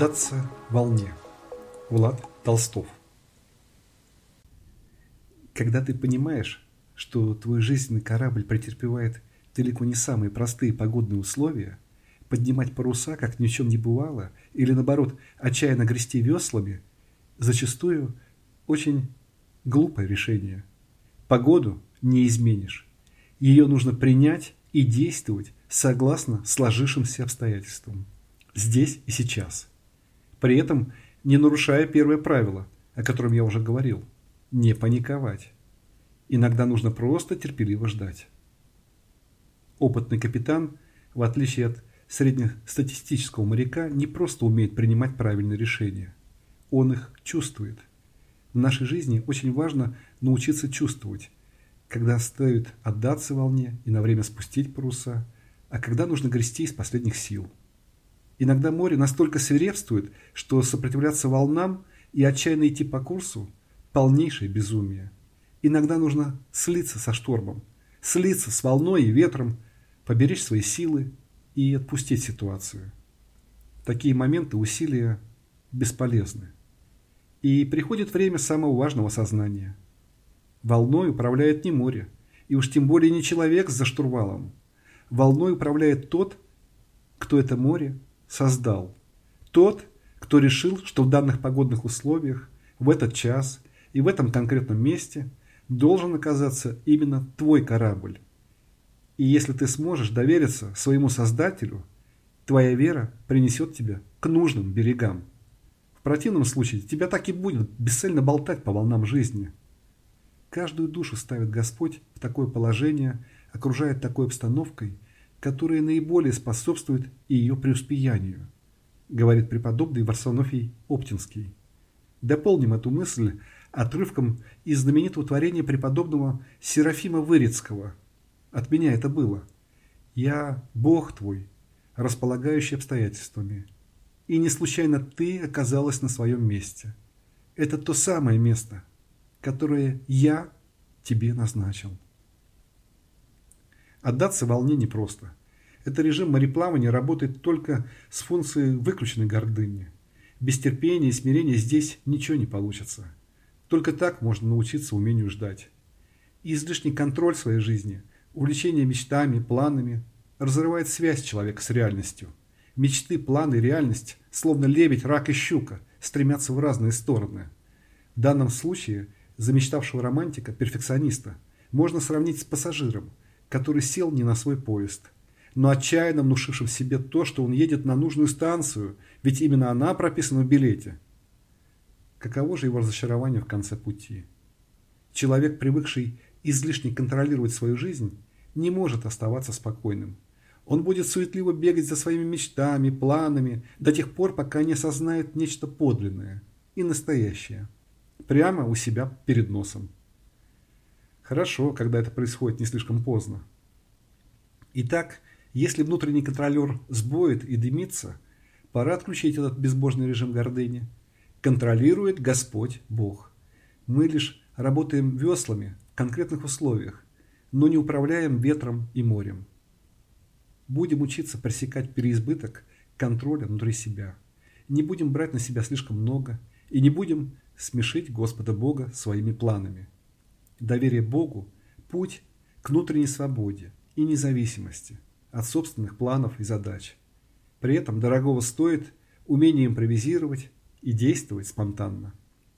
Отдаться волне. Влад Толстов. Когда ты понимаешь, что твой жизненный корабль претерпевает далеко не самые простые погодные условия, поднимать паруса, как ни в чем не бывало, или наоборот, отчаянно грести веслами, зачастую очень глупое решение. Погоду не изменишь. Ее нужно принять и действовать согласно сложившимся обстоятельствам. Здесь и сейчас. При этом не нарушая первое правило, о котором я уже говорил – не паниковать. Иногда нужно просто терпеливо ждать. Опытный капитан, в отличие от среднестатистического моряка, не просто умеет принимать правильные решения. Он их чувствует. В нашей жизни очень важно научиться чувствовать, когда стоит отдаться волне и на время спустить паруса, а когда нужно грести из последних сил. Иногда море настолько свирепствует, что сопротивляться волнам и отчаянно идти по курсу – полнейшее безумие. Иногда нужно слиться со штормом, слиться с волной и ветром, поберечь свои силы и отпустить ситуацию. В такие моменты усилия бесполезны. И приходит время самого важного сознания. Волной управляет не море, и уж тем более не человек за штурвалом. Волной управляет тот, кто это море создал. Тот, кто решил, что в данных погодных условиях, в этот час и в этом конкретном месте должен оказаться именно твой корабль. И если ты сможешь довериться своему Создателю, твоя вера принесет тебя к нужным берегам. В противном случае тебя так и будет бесцельно болтать по волнам жизни. Каждую душу ставит Господь в такое положение, окружает такой обстановкой, которая наиболее способствует и ее преуспеянию, говорит преподобный Варсонофий Оптинский. Дополним эту мысль отрывком из знаменитого творения преподобного Серафима Вырицкого. От меня это было. «Я Бог твой, располагающий обстоятельствами, и не случайно ты оказалась на своем месте. Это то самое место, которое я тебе назначил». Отдаться волне непросто. Это режим мореплавания работает только с функцией выключенной гордыни. Без терпения и смирения здесь ничего не получится. Только так можно научиться умению ждать. И излишний контроль своей жизни, увлечение мечтами, планами разрывает связь человека с реальностью. Мечты, планы и реальность, словно лебедь, рак и щука, стремятся в разные стороны. В данном случае замечтавшего романтика, перфекциониста, можно сравнить с пассажиром, который сел не на свой поезд, но отчаянно внушившим себе то, что он едет на нужную станцию, ведь именно она прописана в билете. Каково же его разочарование в конце пути? Человек, привыкший излишне контролировать свою жизнь, не может оставаться спокойным. Он будет суетливо бегать за своими мечтами, планами, до тех пор, пока не осознает нечто подлинное и настоящее, прямо у себя перед носом. Хорошо, когда это происходит не слишком поздно. Итак, если внутренний контролер сбоит и дымится, пора отключить этот безбожный режим гордыни. Контролирует Господь Бог. Мы лишь работаем веслами в конкретных условиях, но не управляем ветром и морем. Будем учиться пресекать переизбыток контроля внутри себя. Не будем брать на себя слишком много и не будем смешить Господа Бога своими планами. Доверие Богу – путь к внутренней свободе и независимости от собственных планов и задач. При этом дорогого стоит умение импровизировать и действовать спонтанно.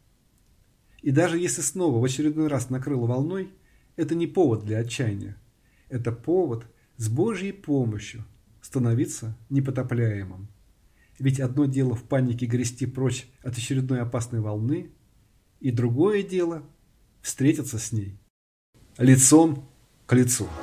И даже если снова в очередной раз накрыло волной, это не повод для отчаяния. Это повод с Божьей помощью становиться непотопляемым. Ведь одно дело в панике грести прочь от очередной опасной волны, и другое дело – встретиться с ней лицом к лицу.